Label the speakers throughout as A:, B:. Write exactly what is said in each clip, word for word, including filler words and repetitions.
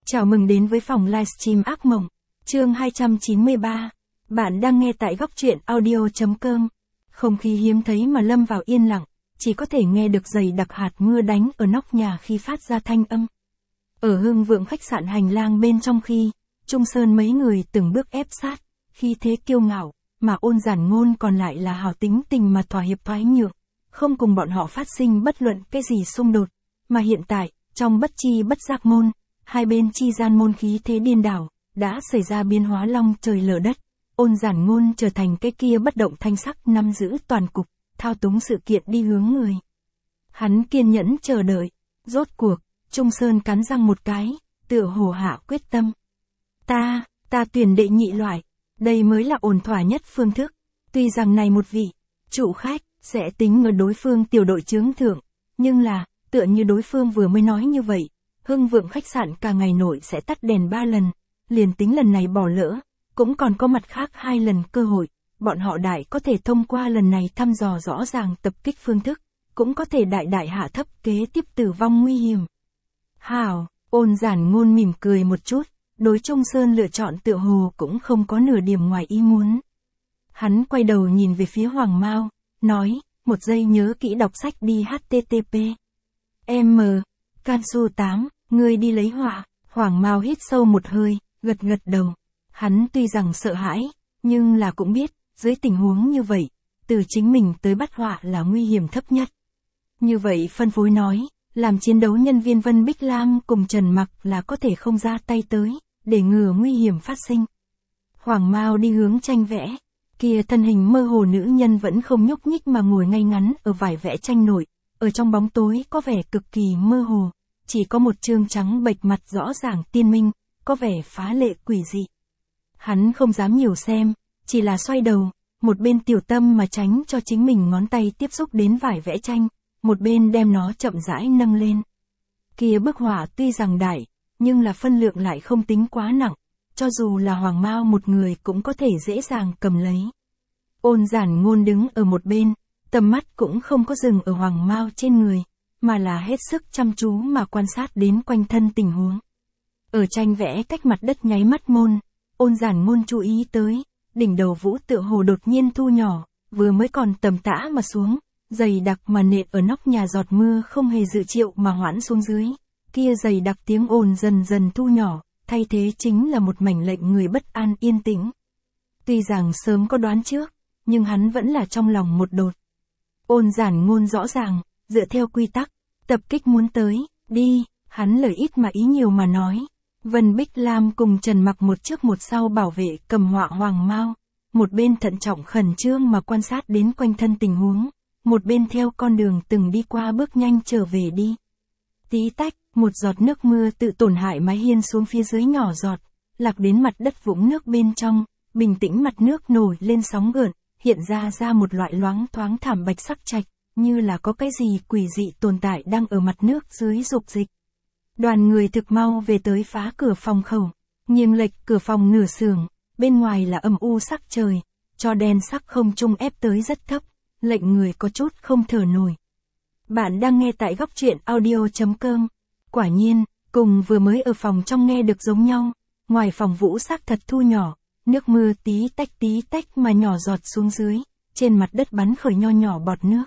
A: Chào mừng đến với phòng livestream ác mộng, chương hai trăm chín mươi ba. Bạn đang nghe tại góc truyện audio.com. Không khí hiếm thấy mà lâm vào yên lặng, chỉ có thể nghe được dày đặc hạt mưa đánh ở nóc nhà khi phát ra thanh âm. Ở Hưng Vượng khách sạn hành lang bên trong khi, Trung Sơn mấy người từng bước ép sát, khi thế kiêu ngạo, mà Ôn Giản Ngôn còn lại là hào tính tình mà thỏa hiệp thoái nhượng, không cùng bọn họ phát sinh bất luận cái gì xung đột, mà hiện tại, trong bất chi bất giác môn, hai bên chi gian môn khí thế điên đảo, đã xảy ra biến hóa long trời lở đất. Ôn Giản Ngôn trở thành cái kia bất động thanh sắc nắm giữ toàn cục, thao túng sự kiện đi hướng người. Hắn kiên nhẫn chờ đợi, rốt cuộc, Trung Sơn cắn răng một cái, tựa hồ hạ quyết tâm. Ta, ta tuyển đệ nhị loại, đây mới là ổn thỏa nhất phương thức, tuy rằng này một vị, chủ khách, sẽ tính ở đối phương tiểu đội chướng thượng, nhưng là, tựa như đối phương vừa mới nói như vậy, Hưng Vượng khách sạn cả ngày nổi sẽ tắt đèn ba lần, liền tính lần này bỏ lỡ, cũng còn có mặt khác hai lần cơ hội, bọn họ đại có thể thông qua lần này thăm dò rõ ràng tập kích phương thức, cũng có thể đại đại hạ thấp kế tiếp tử vong nguy hiểm. Hảo, Ôn Giản Ngôn mỉm cười một chút, đối Trung Sơn lựa chọn tựa hồ cũng không có nửa điểm ngoài ý muốn. Hắn quay đầu nhìn về phía Hoàng Mao, nói, một giây nhớ kỹ đọc sách đi hát tê tê pê. M. Cansu tám, ngươi đi lấy họa. Hoàng Mao hít sâu một hơi, gật gật đầu. Hắn tuy rằng sợ hãi, nhưng là cũng biết, dưới tình huống như vậy, từ chính mình tới bắt họa là nguy hiểm thấp nhất. Như vậy phân phối nói, làm chiến đấu nhân viên Vân Bích Lam cùng Trần Mặc là có thể không ra tay tới, để ngừa nguy hiểm phát sinh. Hoàng Mao đi hướng tranh vẽ, kia thân hình mơ hồ nữ nhân vẫn không nhúc nhích mà ngồi ngay ngắn ở vải vẽ tranh nổi, ở trong bóng tối có vẻ cực kỳ mơ hồ, chỉ có một trương trắng bệch mặt rõ ràng tiên minh, có vẻ phá lệ quỷ dị. Hắn không dám nhiều xem, chỉ là xoay đầu, một bên tiểu tâm mà tránh cho chính mình ngón tay tiếp xúc đến vải vẽ tranh, một bên đem nó chậm rãi nâng lên. Kia bức họa tuy rằng đại, nhưng là phân lượng lại không tính quá nặng, cho dù là Hoàng Mao một người cũng có thể dễ dàng cầm lấy. Ôn Giản Ngôn đứng ở một bên, tầm mắt cũng không có dừng ở Hoàng Mao trên người, mà là hết sức chăm chú mà quan sát đến quanh thân tình huống. Ở tranh vẽ cách mặt đất nháy mắt môn, Ôn Giản Ngôn chú ý tới, đỉnh đầu vũ tựa hồ đột nhiên thu nhỏ, vừa mới còn tầm tã mà xuống, dày đặc mà nện ở nóc nhà giọt mưa không hề dự triệu mà hoãn xuống dưới, kia dày đặc tiếng ồn dần dần thu nhỏ, thay thế chính là một mảnh lệnh người bất an yên tĩnh. Tuy rằng sớm có đoán trước, nhưng hắn vẫn là trong lòng một đột. Ôn Giản Ngôn rõ ràng, dựa theo quy tắc, tập kích muốn tới, đi, hắn lời ít mà ý nhiều mà nói. Vân Bích Lam cùng Trần Mặc một trước một sau bảo vệ cầm họa Hoàng Mao, một bên thận trọng khẩn trương mà quan sát đến quanh thân tình huống, một bên theo con đường từng đi qua bước nhanh trở về đi. Tí tách, một giọt nước mưa tự tổn hại mái hiên xuống phía dưới nhỏ giọt, lạc đến mặt đất vũng nước bên trong, bình tĩnh mặt nước nổi lên sóng gợn, hiện ra ra một loại loáng thoáng thảm bạch sắc trạch, như là có cái gì quỷ dị tồn tại đang ở mặt nước dưới dục dịch. Đoàn người thực mau về tới phá cửa phòng khẩu, nghiêng lệch cửa phòng nửa sườn, bên ngoài là âm u sắc trời, cho đen sắc không trung ép tới rất thấp, lệnh người có chút không thở nổi. Bạn đang nghe tại góc truyện audio.com. Quả nhiên, cùng vừa mới ở phòng trong nghe được giống nhau, ngoài phòng vũ sắc thật thu nhỏ, nước mưa tí tách tí tách mà nhỏ giọt xuống dưới, trên mặt đất bắn khởi nho nhỏ bọt nước.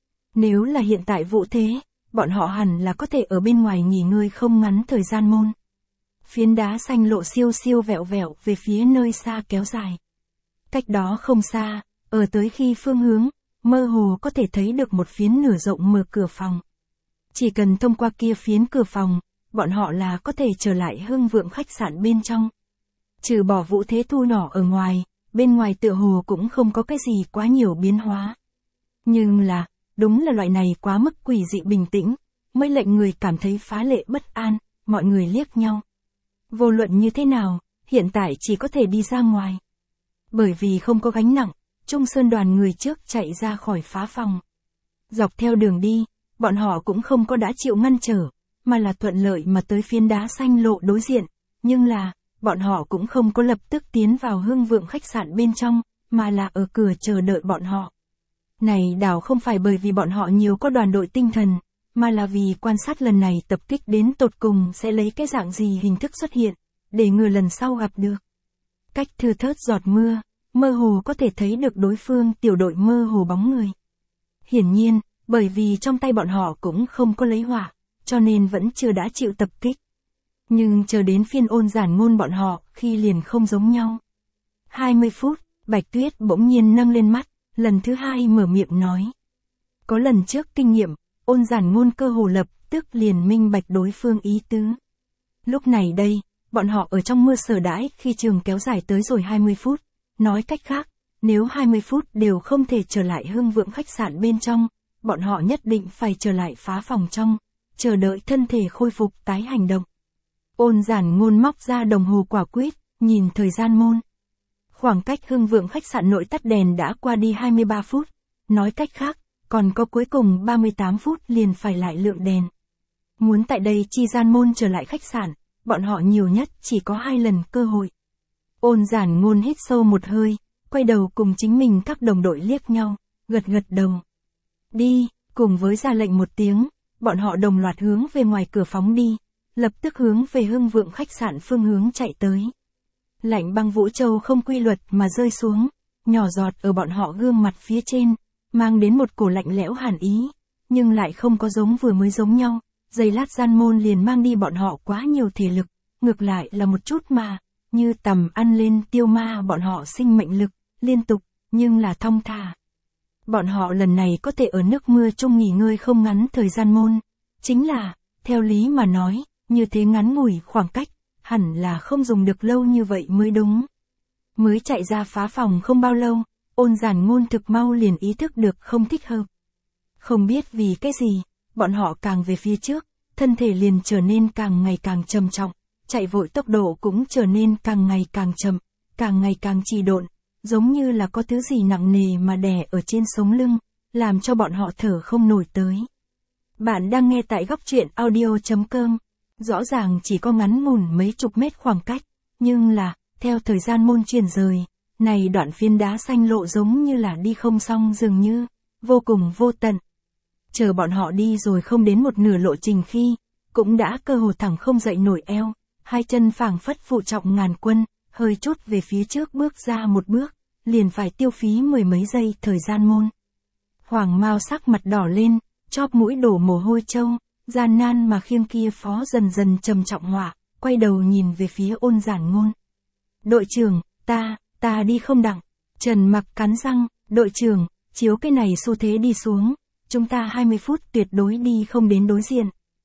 A: Nếu là hiện tại vụ thế, bọn họ hẳn là có thể ở bên ngoài nghỉ ngơi không ngắn thời gian môn. Phiến đá xanh lộ siêu siêu vẹo vẹo về phía nơi xa kéo dài. Cách đó không xa, ở tới khi phương hướng, mơ hồ có thể thấy được một phiến nửa rộng mở cửa phòng. Chỉ cần thông qua kia phiến cửa phòng, bọn họ là có thể trở lại Hưng Vượng khách sạn bên trong. Trừ bỏ vũ thế thu nhỏ ở ngoài, bên ngoài tựa hồ cũng không có cái gì quá nhiều biến hóa. Nhưng là, đúng là loại này quá mức quỷ dị bình tĩnh, mới lệnh người cảm thấy phá lệ bất an, mọi người liếc nhau. Vô luận như thế nào, hiện tại chỉ có thể đi ra ngoài. Bởi vì không có gánh nặng, Trung Sơn đoàn người trước chạy ra khỏi phá phòng. Dọc theo đường đi, bọn họ cũng không có đã chịu ngăn trở, mà là thuận lợi mà tới phiến đá xanh lộ đối diện, nhưng là, bọn họ cũng không có lập tức tiến vào Hưng Vượng khách sạn bên trong, mà là ở cửa chờ đợi bọn họ. Này đảo không phải bởi vì bọn họ nhiều có đoàn đội tinh thần, mà là vì quan sát lần này tập kích đến tột cùng sẽ lấy cái dạng gì hình thức xuất hiện, để ngừa lần sau gặp được. Cách thưa thớt giọt mưa, mơ hồ có thể thấy được đối phương tiểu đội mơ hồ bóng người. Hiển nhiên, bởi vì trong tay bọn họ cũng không có lấy hỏa, cho nên vẫn chưa đã chịu tập kích. Nhưng chờ đến phiên Ôn Giản Ngôn bọn họ, khi liền không giống nhau. hai mươi phút, Bạch Tuyết bỗng nhiên nâng lên mắt, lần thứ hai mở miệng nói. Có lần trước kinh nghiệm, Ôn Giản Ngôn cơ hồ lập tức liền minh bạch đối phương ý tứ. Lúc này đây, bọn họ ở trong mưa sở đãi khi trường kéo dài tới rồi hai mươi phút, nói cách khác, nếu hai mươi phút đều không thể trở lại Hưng Vượng khách sạn bên trong, bọn họ nhất định phải trở lại phá phòng trong, chờ đợi thân thể khôi phục tái hành động. Ôn Giản Ngôn móc ra đồng hồ quả quyết, nhìn thời gian môn. Khoảng cách Hưng Vượng khách sạn nội tắt đèn đã qua đi hai mươi ba phút, nói cách khác, còn có cuối cùng ba mươi tám phút liền phải lại lượng đèn. Muốn tại đây chi gian môn trở lại khách sạn, bọn họ nhiều nhất chỉ có hai lần cơ hội. Ôn Giản Ngôn hít sâu một hơi, quay đầu cùng chính mình các đồng đội liếc nhau, gật gật đầu. Đi, cùng với ra lệnh một tiếng, bọn họ đồng loạt hướng về ngoài cửa phóng đi, lập tức hướng về Hưng Vượng khách sạn phương hướng chạy tới. Lạnh băng vũ châu không quy luật mà rơi xuống, nhỏ giọt ở bọn họ gương mặt phía trên, mang đến một cổ lạnh lẽo hàn ý, nhưng lại không có giống vừa mới giống nhau, giây lát gian môn liền mang đi bọn họ quá nhiều thể lực, ngược lại là một chút mà, như tầm ăn lên tiêu ma bọn họ sinh mệnh lực, liên tục, nhưng là thong thả. Bọn họ lần này có thể ở nước mưa chung nghỉ ngơi không ngắn thời gian môn, chính là, theo lý mà nói, như thế ngắn ngủi khoảng cách, hẳn là không dùng được lâu như vậy mới đúng. Mới chạy ra phá phòng không bao lâu, Ôn Giản Ngôn thực mau liền ý thức được không thích hợp. Không biết vì cái gì, bọn họ càng về phía trước, thân thể liền trở nên càng ngày càng trầm trọng, chạy vội tốc độ cũng trở nên càng ngày càng chậm, càng ngày càng trì độn, giống như là có thứ gì nặng nề mà đè ở trên sống lưng, làm cho bọn họ thở không nổi tới. Bạn đang nghe tại góc truyện audio chấm com. Rõ ràng chỉ có ngắn ngủn mấy chục mét khoảng cách, nhưng là, theo thời gian môn chuyển rời, này đoạn phiến đá xanh lộ giống như là đi không xong dường như, vô cùng vô tận. Chờ bọn họ đi rồi không đến một nửa lộ trình khi, cũng đã cơ hồ thẳng không dậy nổi eo, hai chân phảng phất phụ trọng ngàn quân, hơi chút về phía trước bước ra một bước, liền phải tiêu phí mười mấy giây thời gian môn. Hoàng Mao sắc mặt đỏ lên, chóp mũi đổ mồ hôi trâu, gian nan mà khiêng kia phó dần dần trầm trọng họa, quay đầu nhìn về phía Ôn Giản Ngôn. Đội trưởng, ta, ta đi không đặng. Trần Mặc cắn răng, đội trưởng, chiếu cái này xu thế đi xuống, chúng ta hai mươi phút tuyệt đối đi không đến đối diện.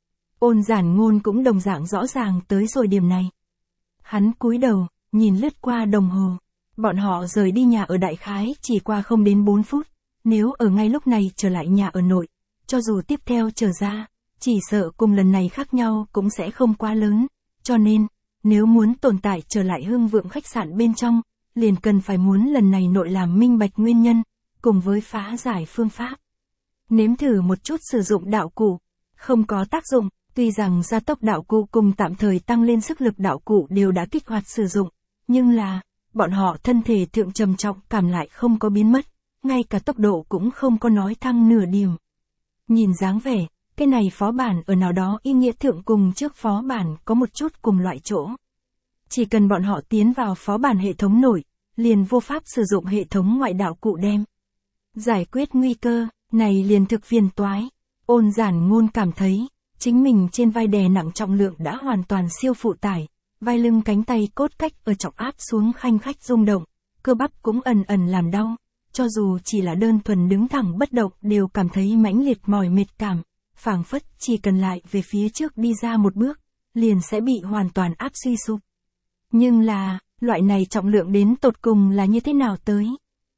A: Ôn Giản Ngôn cũng đồng dạng rõ ràng tới rồi điểm này. Hắn cúi đầu, nhìn lướt qua đồng hồ. Bọn họ rời đi nhà ở đại khái chỉ qua không đến bốn phút, nếu ở ngay lúc này trở lại nhà ở nội, cho dù tiếp theo trở ra, chỉ sợ cùng lần này khác nhau cũng sẽ không quá lớn, cho nên, nếu muốn tồn tại trở lại Hưng Vượng khách sạn bên trong, liền cần phải muốn lần này nội làm minh bạch nguyên nhân, cùng với phá giải phương pháp. Nếm thử một chút sử dụng đạo cụ, không có tác dụng, tuy rằng gia tốc đạo cụ cùng tạm thời tăng lên sức lực đạo cụ đều đã kích hoạt sử dụng, nhưng là, bọn họ thân thể thượng trầm trọng cảm lại không có biến mất, ngay cả tốc độ cũng không có nói thăng nửa điểm. Nhìn dáng vẻ, cái này phó bản ở nào đó ý nghĩa thượng cùng trước phó bản có một chút cùng loại chỗ. Chỉ cần bọn họ tiến vào phó bản hệ thống nổi, liền vô pháp sử dụng hệ thống ngoại đạo cụ đem. Giải quyết nguy cơ, này liền thực phiền toái. Ôn Giản Ngôn cảm thấy, chính mình trên vai đè nặng trọng lượng đã hoàn toàn siêu phụ tải, vai lưng cánh tay cốt cách ở trọng áp xuống khanh khách rung động, cơ bắp cũng ẩn ẩn làm đau, cho dù chỉ là đơn thuần đứng thẳng bất động đều cảm thấy mãnh liệt mỏi mệt cảm, phảng phất chỉ cần lại về phía trước đi ra một bước, liền sẽ bị hoàn toàn áp suy sụp. Nhưng là, loại này trọng lượng đến tột cùng là như thế nào tới?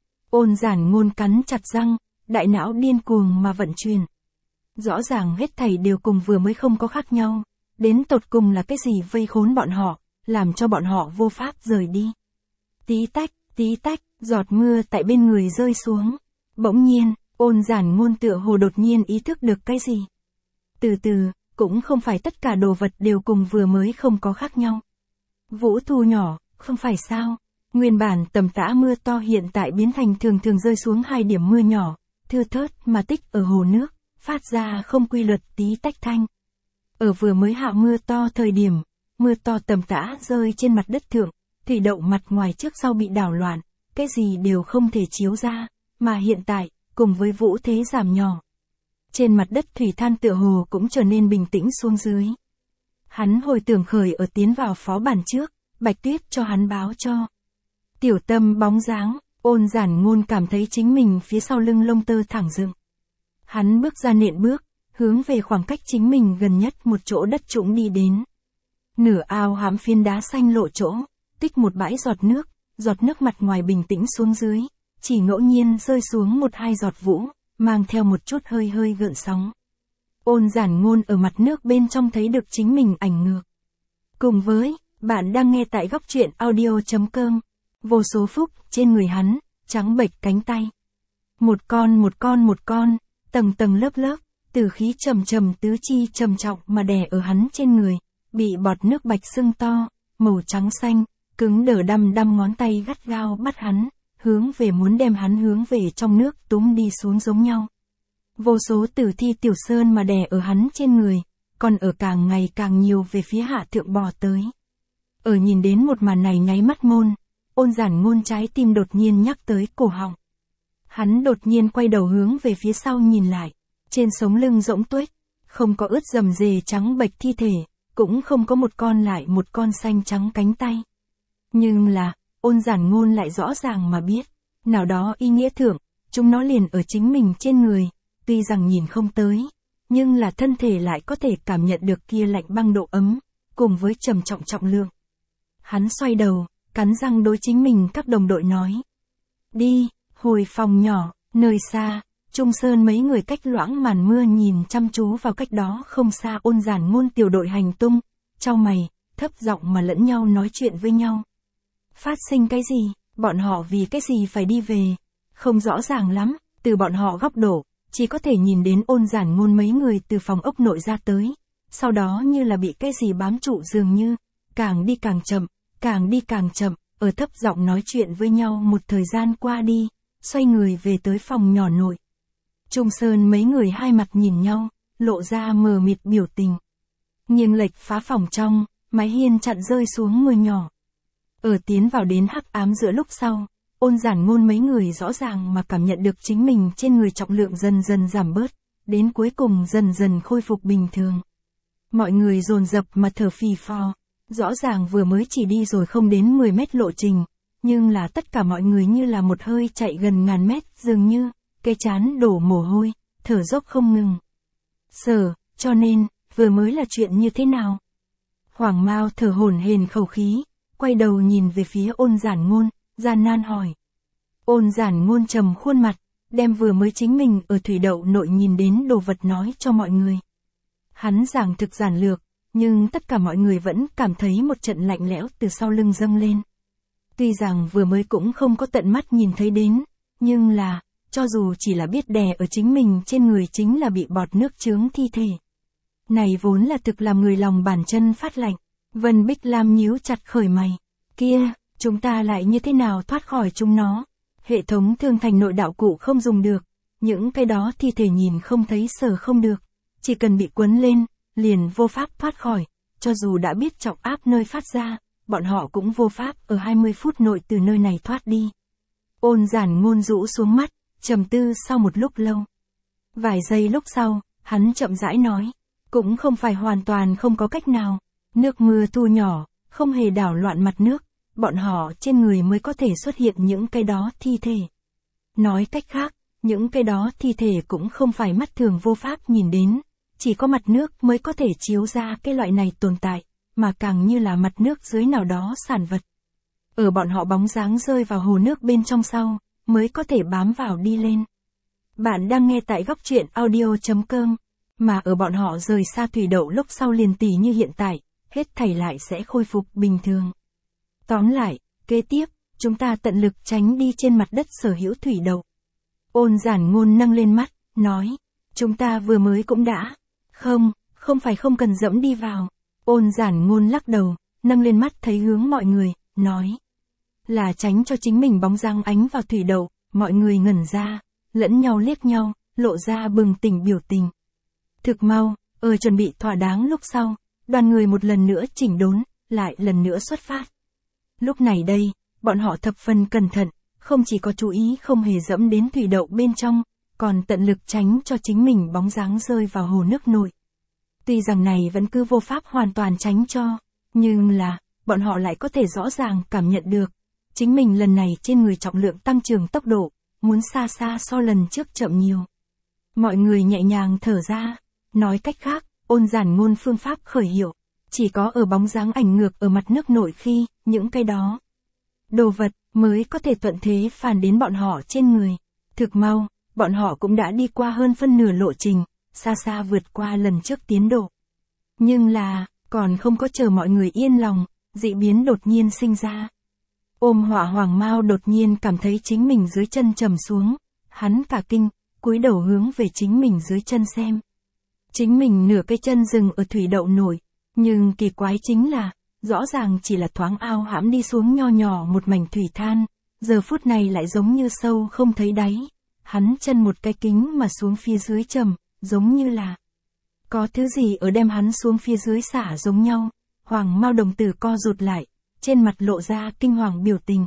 A: Ôn Giản Ngôn cắn chặt răng, đại não điên cuồng mà vận chuyển. Rõ ràng hết thảy đều cùng vừa mới không có khác nhau, đến tột cùng là cái gì vây khốn bọn họ, làm cho bọn họ vô pháp rời đi. Tí tách, tí tách, giọt mưa tại bên người rơi xuống. Bỗng nhiên, Ôn Giản Ngôn tựa hồ đột nhiên ý thức được cái gì. Từ từ, cũng không phải tất cả đồ vật đều cùng vừa mới không có khác nhau. Vũ thu nhỏ, không phải sao? Nguyên bản tầm tã mưa to hiện tại biến thành thường thường rơi xuống hai điểm mưa nhỏ, thưa thớt mà tích ở hồ nước, phát ra không quy luật tí tách thanh. Ở vừa mới hạ mưa to thời điểm, mưa to tầm tã rơi trên mặt đất thượng, thủy đậu mặt ngoài trước sau bị đảo loạn, cái gì đều không thể chiếu ra, mà hiện tại, cùng với vũ thế giảm nhỏ. Trên mặt đất thủy than tựa hồ cũng trở nên bình tĩnh xuống dưới. Hắn hồi tưởng khởi ở tiến vào phó bản trước, Bạch Tuyết cho hắn báo cho. Tiểu Tâm bóng dáng, Ôn Giản Ngôn cảm thấy chính mình phía sau lưng lông tơ thẳng dựng. Hắn bước ra nện bước, hướng về khoảng cách chính mình gần nhất một chỗ đất trũng đi đến. Nửa ao hám phiến đá xanh lộ chỗ, tích một bãi giọt nước, giọt nước mặt ngoài bình tĩnh xuống dưới, chỉ ngẫu nhiên rơi xuống một hai giọt vũ, mang theo một chút hơi hơi gợn sóng. Ôn Giản Ngôn ở mặt nước bên trong thấy được chính mình ảnh ngược. Cùng với, bạn đang nghe tại góc truyện audio chấm com. Vô số phúc trên người hắn, trắng bệch cánh tay. Một con một con một con, tầng tầng lớp lớp, từ khí trầm trầm tứ chi trầm trọng mà đè ở hắn trên người, bị bọt nước bạch sưng to, màu trắng xanh, cứng đờ đăm đăm ngón tay gắt gao bắt hắn, hướng về muốn đem hắn hướng về trong nước túm đi xuống giống nhau. Vô số tử thi tiểu sơn mà đè ở hắn trên người, còn ở càng ngày càng nhiều về phía hạ thượng bò tới. Ở nhìn đến một màn này nháy mắt môn, Ôn Giản Ngôn trái tim đột nhiên nhắc tới cổ họng. Hắn đột nhiên quay đầu hướng về phía sau nhìn lại, trên sống lưng rỗng tuếch, không có ướt rầm rề trắng bệch thi thể, cũng không có một con lại một con xanh trắng cánh tay. Nhưng là, Ôn Giản Ngôn lại rõ ràng mà biết, nào đó ý nghĩa thượng, chúng nó liền ở chính mình trên người, tuy rằng nhìn không tới, nhưng là thân thể lại có thể cảm nhận được kia lạnh băng độ ấm, cùng với trầm trọng trọng lượng. Hắn xoay đầu, cắn răng đối chính mình các đồng đội nói. Đi, hồi phòng nhỏ, nơi xa, Trung Sơn mấy người cách loãng màn mưa nhìn chăm chú vào cách đó không xa Ôn Giản Ngôn tiểu đội hành tung, chau mày, thấp giọng mà lẫn nhau nói chuyện với nhau. Phát sinh cái gì, bọn họ vì cái gì phải đi về, không rõ ràng lắm, từ bọn họ góc độ, chỉ có thể nhìn đến Ôn Giản Ngôn mấy người từ phòng ốc nội ra tới, sau đó như là bị cái gì bám trụ dường như, càng đi càng chậm, càng đi càng chậm, ở thấp giọng nói chuyện với nhau một thời gian qua đi, xoay người về tới phòng nhỏ nội. Trung Sơn mấy người hai mặt nhìn nhau, lộ ra mờ mịt biểu tình. Nghiêng lệch phá phòng trong, mái hiên chặn rơi xuống mưa nhỏ. Ở tiến vào đến hắc ám giữa lúc sau, Ôn Giản Ngôn mấy người rõ ràng mà cảm nhận được chính mình trên người trọng lượng dần dần giảm bớt, đến cuối cùng dần dần khôi phục bình thường. Mọi người dồn dập mà thở phì phò, rõ ràng vừa mới chỉ đi rồi không đến mười mét lộ trình, nhưng là tất cả mọi người như là một hơi chạy gần ngàn mét dường như, cái chán đổ mồ hôi, thở dốc không ngừng. Sở, cho nên, vừa mới là chuyện như thế nào? Hoàng Mao thở hổn hển khẩu khí, quay đầu nhìn về phía Ôn Giản Ngôn, gian nan hỏi. Ôn Giản Ngôn trầm khuôn mặt, đem vừa mới chính mình ở thủy đậu nội nhìn đến đồ vật nói cho mọi người. Hắn giảng thực giản lược, nhưng tất cả mọi người vẫn cảm thấy một trận lạnh lẽo từ sau lưng dâng lên. Tuy rằng vừa mới cũng không có tận mắt nhìn thấy đến, nhưng là, cho dù chỉ là biết đè ở chính mình trên người chính là bị bọt nước chướng thi thể. Này vốn là thực làm người lòng bàn chân phát lạnh. Vân Bích Lam nhíu chặt khởi mày. Kia, chúng ta lại như thế nào thoát khỏi chúng nó? Hệ thống thương thành nội đạo cụ không dùng được. Những cái đó thi thể nhìn không thấy sờ không được. Chỉ cần bị quấn lên, liền vô pháp thoát khỏi. Cho dù đã biết trọng áp nơi phát ra, bọn họ cũng vô pháp ở hai mươi phút nội từ nơi này thoát đi. Ôn Giản Ngôn rũ xuống mắt, trầm tư sau một lúc lâu. Vài giây lúc sau, hắn chậm rãi nói. Cũng không phải hoàn toàn không có cách nào. Nước mưa thu nhỏ, không hề đảo loạn mặt nước, bọn họ trên người mới có thể xuất hiện những cái đó thi thể. Nói cách khác, những cái đó thi thể cũng không phải mắt thường vô pháp nhìn đến, chỉ có mặt nước mới có thể chiếu ra cái loại này tồn tại, mà càng như là mặt nước dưới nào đó sản vật. Ở bọn họ bóng dáng rơi vào hồ nước bên trong sau, mới có thể bám vào đi lên. Bạn đang nghe tại góc truyện audio chấm com, mà ở bọn họ rời xa thủy đậu lúc sau liền tỉ như hiện tại, hết thảy lại sẽ khôi phục bình thường. Tóm lại, kế tiếp, chúng ta tận lực tránh đi trên mặt đất sở hữu thủy đậu. Ôn Giản Ngôn nâng lên mắt, nói, chúng ta vừa mới cũng đã. Không, không phải không cần dẫm đi vào. Ôn Giản Ngôn lắc đầu, nâng lên mắt thấy hướng mọi người, nói. Là tránh cho chính mình bóng dáng ánh vào thủy đậu, mọi người ngẩn ra, lẫn nhau liếc nhau, lộ ra bừng tỉnh biểu tình. Thực mau, ở chuẩn bị thỏa đáng lúc sau, đoàn người một lần nữa chỉnh đốn, lại lần nữa xuất phát. Lúc này đây, bọn họ thập phần cẩn thận, không chỉ có chú ý không hề dẫm đến thủy đậu bên trong, còn tận lực tránh cho chính mình bóng dáng rơi vào hồ nước nổi. Tuy rằng này vẫn cứ vô pháp hoàn toàn tránh cho, nhưng là, bọn họ lại có thể rõ ràng cảm nhận được, chính mình lần này trên người trọng lượng tăng trưởng tốc độ, muốn xa xa so lần trước chậm nhiều. Mọi người nhẹ nhàng thở ra, nói cách khác, Ôn Giản Ngôn phương pháp khởi hiệu, chỉ có ở bóng dáng ảnh ngược ở mặt nước nổi khi, những cái đó đồ vật mới có thể thuận thế phản đến bọn họ trên người. Thực mau, bọn họ cũng đã đi qua hơn phân nửa lộ trình, xa xa vượt qua lần trước tiến độ. Nhưng là, còn không có chờ mọi người yên lòng, dị biến đột nhiên sinh ra. Ôm Hỏa Hoàng Mao đột nhiên cảm thấy chính mình dưới chân trầm xuống, hắn cả kinh, cúi đầu hướng về chính mình dưới chân xem. Chính mình nửa cái chân dừng ở thủy đậu nổi, nhưng kỳ quái chính là, rõ ràng chỉ là thoáng ao hãm đi xuống nho nhỏ một mảnh thủy than, giờ phút này lại giống như sâu không thấy đáy. Hắn chân một cái kính mà xuống phía dưới trầm, giống như là có thứ gì ở đem hắn xuống phía dưới xả giống nhau. Hoàng Mao đồng tử co rụt lại, trên mặt lộ ra kinh hoàng biểu tình.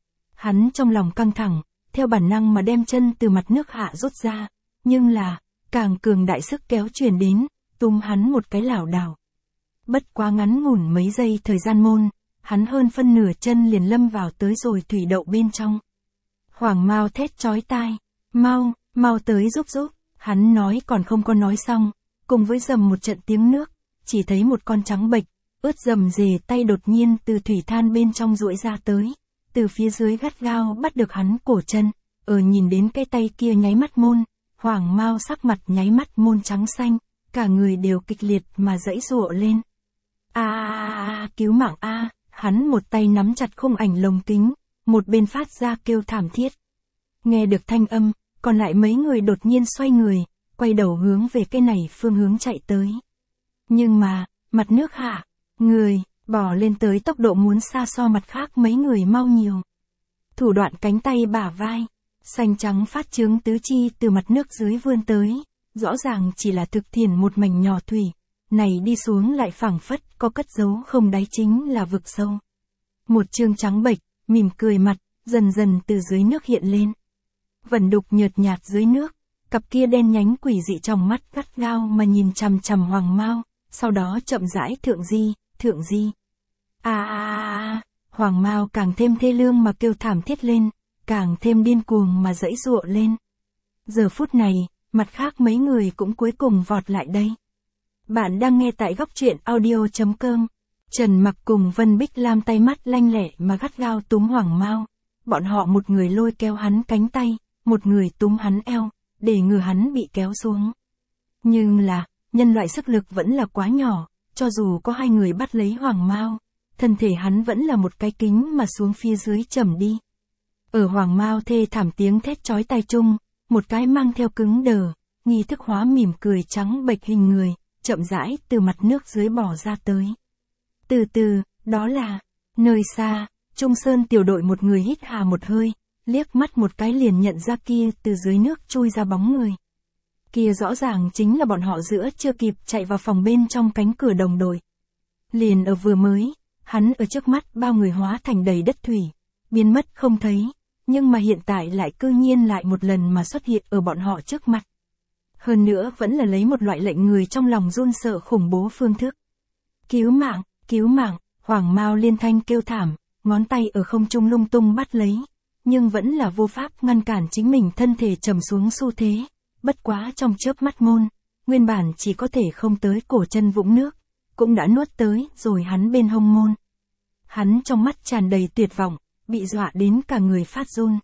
A: Hắn trong lòng căng thẳng, theo bản năng mà đem chân từ mặt nước hạ rút ra, nhưng là, càng cường đại sức kéo truyền đến, tung hắn một cái lảo đảo. Bất quá ngắn ngủn mấy giây thời gian môn, hắn hơn phân nửa chân liền lâm vào tới rồi thủy đậu bên trong. Hoàng Mao thét chói tai, mau, mau tới giúp giúp, hắn nói còn không có nói xong, cùng với dầm một trận tiếng nước, chỉ thấy một con trắng bệch, ướt rầm rề tay đột nhiên từ thủy than bên trong duỗi ra tới, từ phía dưới gắt gao bắt được hắn cổ chân, ở nhìn đến cái tay kia nháy mắt môn, Hoàng Mao sắc mặt nháy mắt môn trắng xanh, cả người đều kịch liệt mà giãy giụa lên. A a a, cứu mạng a, hắn một tay nắm chặt khung ảnh lồng kính, một bên phát ra kêu thảm thiết. Nghe được thanh âm, còn lại mấy người đột nhiên xoay người, quay đầu hướng về cái này phương hướng chạy tới. Nhưng mà, mặt nước hạ, người, bỏ lên tới tốc độ muốn xa so mặt khác mấy người mau nhiều. Thủ đoạn cánh tay bả vai, xanh trắng phát trướng tứ chi từ mặt nước dưới vươn tới, rõ ràng chỉ là thực thiền một mảnh nhỏ thủy, này đi xuống lại phảng phất có cất giấu không đáy chính là vực sâu. Một trương trắng bệch, mỉm cười mặt, dần dần từ dưới nước hiện lên. Vẩn đục nhợt nhạt dưới nước, cặp kia đen nhánh quỷ dị trong mắt gắt gao mà nhìn chằm chằm Hoàng Mao, sau đó chậm rãi thượng di, thượng di. A a a, Hoàng Mao càng thêm thê lương mà kêu thảm thiết lên, càng thêm điên cuồng mà giãy giụa lên. Giờ phút này, mặt khác mấy người cũng cuối cùng vọt lại đây. Bạn đang nghe tại góc truyện audio chấm com. Trần Mặc cùng Vân Bích Lam tay mắt lanh lẹ mà gắt gao túm Hoàng Mao. Bọn họ một người lôi kéo hắn cánh tay, một người túm hắn eo, để ngừa hắn bị kéo xuống. Nhưng là, nhân loại sức lực vẫn là quá nhỏ, cho dù có hai người bắt lấy Hoàng Mao, thân thể hắn vẫn là một cái kính mà xuống phía dưới trầm đi. Ở Hoàng Mao thê thảm tiếng thét chói tai chung, một cái mang theo cứng đờ, nghi thức hóa mỉm cười trắng bệch hình người, chậm rãi từ mặt nước dưới bò ra tới. Từ từ, đó là, nơi xa, Trung Sơn tiểu đội một người hít hà một hơi, liếc mắt một cái liền nhận ra kia từ dưới nước chui ra bóng người. Kia rõ ràng chính là bọn họ giữa chưa kịp chạy vào phòng bên trong cánh cửa đồng đội. Liền ở vừa mới, hắn ở trước mắt bao người hóa thành đầy đất thủy, biến mất không thấy, nhưng mà hiện tại lại cư nhiên lại một lần mà xuất hiện ở bọn họ trước mặt. Hơn nữa vẫn là lấy một loại lệnh người trong lòng run sợ khủng bố phương thức. Cứu mạng, cứu mạng, Hoàng Mao liên thanh kêu thảm, ngón tay ở không trung lung tung bắt lấy, nhưng vẫn là vô pháp ngăn cản chính mình thân thể trầm xuống xu thế, bất quá trong chớp mắt môn, nguyên bản chỉ có thể không tới cổ chân vũng nước, cũng đã nuốt tới rồi hắn bên hông môn. Hắn trong mắt tràn đầy tuyệt vọng, bị dọa đến cả người phát run.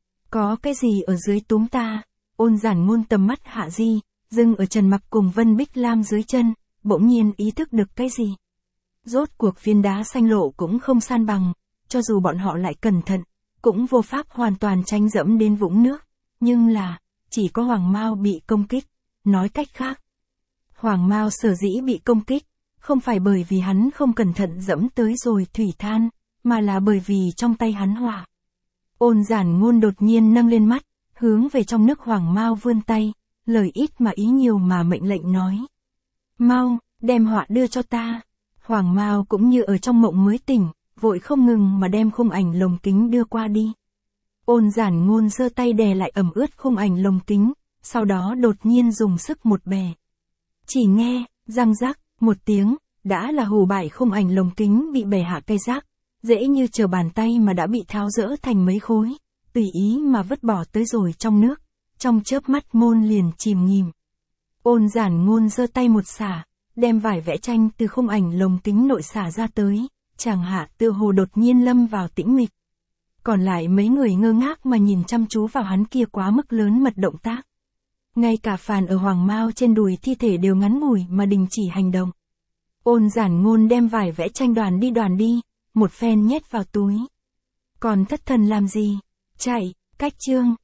A: Có cái gì ở dưới túm ta? Ôn Giản Ngôn tầm mắt hạ di, dừng ở Trần Mặc cùng Vân Bích Lam dưới chân, bỗng nhiên ý thức được cái gì. Rốt cuộc viên đá xanh lộ cũng không san bằng, cho dù bọn họ lại cẩn thận, cũng vô pháp hoàn toàn tránh dẫm đến vũng nước, nhưng là, chỉ có Hoàng Mao bị công kích, nói cách khác. Hoàng Mao sở dĩ bị công kích, không phải bởi vì hắn không cẩn thận dẫm tới rồi thủy than, mà là bởi vì trong tay hắn hỏa. Ôn Giản Ngôn đột nhiên nâng lên mắt, hướng về trong nước Hoàng Mao vươn tay, lời ít mà ý nhiều mà mệnh lệnh nói. Mau, đem họa đưa cho ta. Hoàng Mao cũng như ở trong mộng mới tỉnh, vội không ngừng mà đem khung ảnh lồng kính đưa qua đi. Ôn Giản Ngôn giơ tay đè lại ẩm ướt khung ảnh lồng kính, sau đó đột nhiên dùng sức một bè. Chỉ nghe, răng rắc, một tiếng, đã là hù bại khung ảnh lồng kính bị bẻ hạ cây rác, dễ như trở bàn tay mà đã bị tháo rỡ thành mấy khối, tùy ý mà vứt bỏ tới rồi trong nước, trong chớp mắt môn liền chìm nghỉm. Ôn Giản Ngôn giơ tay một xả, đem vải vẽ tranh từ khung ảnh lồng kính nội xả ra tới, chàng hạ tựa hồ đột nhiên lâm vào tĩnh mịch. Còn lại mấy người ngơ ngác mà nhìn chăm chú vào hắn kia quá mức lớn mật động tác. Ngay cả phàn ở Hoàng Mao trên đùi thi thể đều ngắn ngủi mà đình chỉ hành động. Ôn Giản Ngôn đem vải vẽ tranh đoàn đi đoàn đi, một phen nhét vào túi. Còn thất thần làm gì? Chạy, cách chương.